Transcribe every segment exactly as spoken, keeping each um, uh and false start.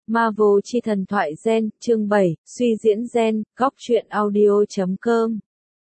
Marvel chi thần thoại gen, chương bảy, suy diễn gen, góc truyện audio chấm com.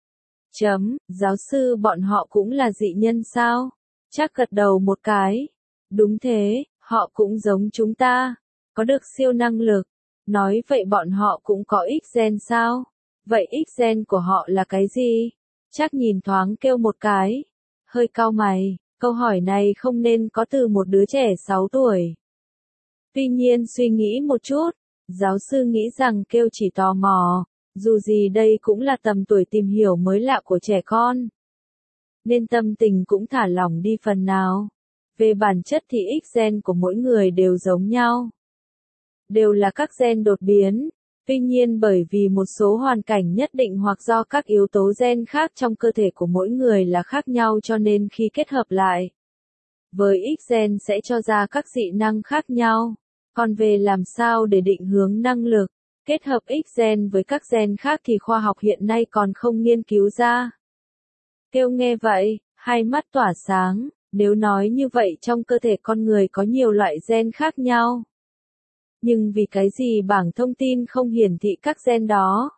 Chấm, giáo sư bọn họ cũng là dị nhân sao? Chắc gật đầu một cái. Đúng thế, họ cũng giống chúng ta, có được siêu năng lực. Nói vậy bọn họ cũng có X-gen sao? Vậy X-gen của họ là cái gì? Chắc nhìn thoáng kêu một cái. Hơi cau mày, câu hỏi này không nên có từ một đứa trẻ sáu tuổi. Tuy nhiên suy nghĩ một chút, giáo sư nghĩ rằng kêu chỉ tò mò, dù gì đây cũng là tầm tuổi tìm hiểu mới lạ của trẻ con. Nên tâm tình cũng thả lỏng đi phần nào. Về bản chất thì X-gen của mỗi người đều giống nhau. Đều là các gen đột biến, tuy nhiên bởi vì một số hoàn cảnh nhất định hoặc do các yếu tố gen khác trong cơ thể của mỗi người là khác nhau cho nên khi kết hợp lại, với X-gen sẽ cho ra các dị năng khác nhau. Còn về làm sao để định hướng năng lực, kết hợp X-gen với các gen khác thì khoa học hiện nay còn không nghiên cứu ra. Kêu nghe vậy, hai mắt tỏa sáng, nếu nói như vậy trong cơ thể con người có nhiều loại gen khác nhau. Nhưng vì cái gì bảng thông tin không hiển thị các gen đó?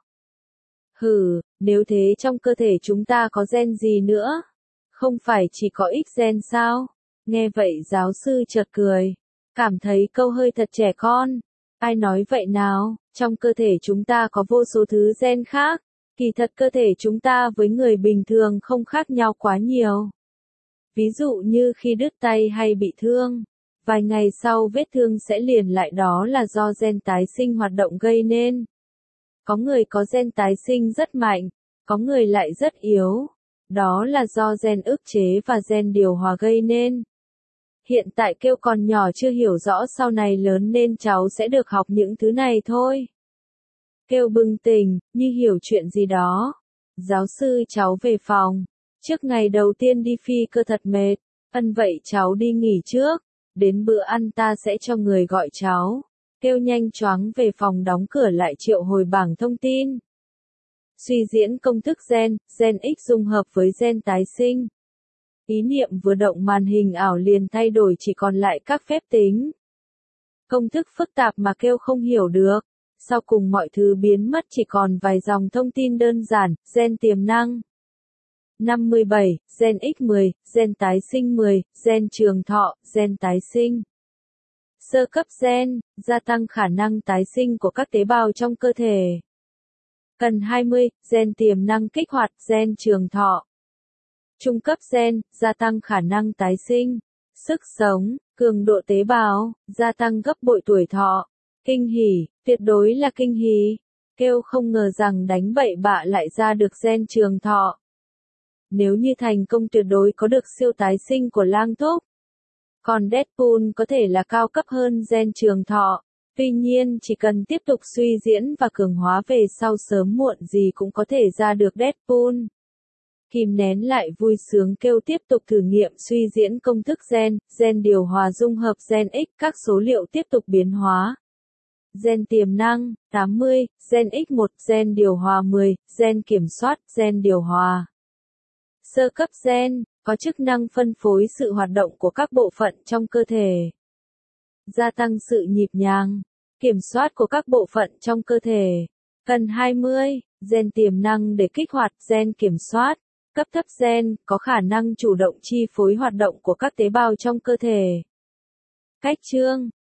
Hừ, nếu thế trong cơ thể chúng ta có gen gì nữa? Không phải chỉ có X-gen sao? Nghe vậy giáo sư chợt cười, cảm thấy câu hơi thật trẻ con. Ai nói vậy nào, trong cơ thể chúng ta có vô số thứ gen khác, kỳ thật cơ thể chúng ta với người bình thường không khác nhau quá nhiều. Ví dụ như khi đứt tay hay bị thương, vài ngày sau vết thương sẽ liền lại đó là do gen tái sinh hoạt động gây nên. Có người có gen tái sinh rất mạnh, có người lại rất yếu. Đó là do gen ức chế và gen điều hòa gây nên. Hiện tại kêu còn nhỏ chưa hiểu rõ sau này lớn nên cháu sẽ được học những thứ này thôi. Kêu bừng tỉnh, như hiểu chuyện gì đó. Giáo sư cháu về phòng. Trước ngày đầu tiên đi phi cơ thật mệt. Ân vậy cháu đi nghỉ trước. Đến bữa ăn ta sẽ cho người gọi cháu. Kêu nhanh choáng về phòng đóng cửa lại triệu hồi bảng thông tin. Suy diễn công thức gen, gen X dung hợp với gen tái sinh. Ý niệm vừa động màn hình ảo liền thay đổi chỉ còn lại các phép tính. Công thức phức tạp mà kêu không hiểu được. Sau cùng mọi thứ biến mất chỉ còn vài dòng thông tin đơn giản, gen tiềm năng. năm mươi bảy, gen X mười, gen tái sinh mười, gen trường thọ, gen tái sinh. Sơ cấp gen, gia tăng khả năng tái sinh của các tế bào trong cơ thể. Cần hai mươi, gen tiềm năng kích hoạt, gen trường thọ. Trung cấp gen, gia tăng khả năng tái sinh, sức sống, cường độ tế bào, gia tăng gấp bội tuổi thọ. Kinh hỉ, tuyệt đối là kinh hỉ. Kêu không ngờ rằng đánh bậy bạ lại ra được gen trường thọ. Nếu như thành công tuyệt đối có được siêu tái sinh của Lang Thúc. Còn Deadpool có thể là cao cấp hơn gen trường thọ. Tuy nhiên chỉ cần tiếp tục suy diễn và cường hóa về sau sớm muộn gì cũng có thể ra được Deadpool. Kìm nén lại vui sướng kêu tiếp tục thử nghiệm suy diễn công thức gen, gen điều hòa dung hợp gen X, các số liệu tiếp tục biến hóa. Gen tiềm năng, tám mươi, gen X một, gen điều hòa mười, gen kiểm soát, gen điều hòa. Sơ cấp gen, có chức năng phân phối sự hoạt động của các bộ phận trong cơ thể. Gia tăng sự nhịp nhàng, kiểm soát của các bộ phận trong cơ thể. Cần hai mươi, gen tiềm năng để kích hoạt gen kiểm soát. Cấp thấp gen, có khả năng chủ động chi phối hoạt động của các tế bào trong cơ thể. Cách chương,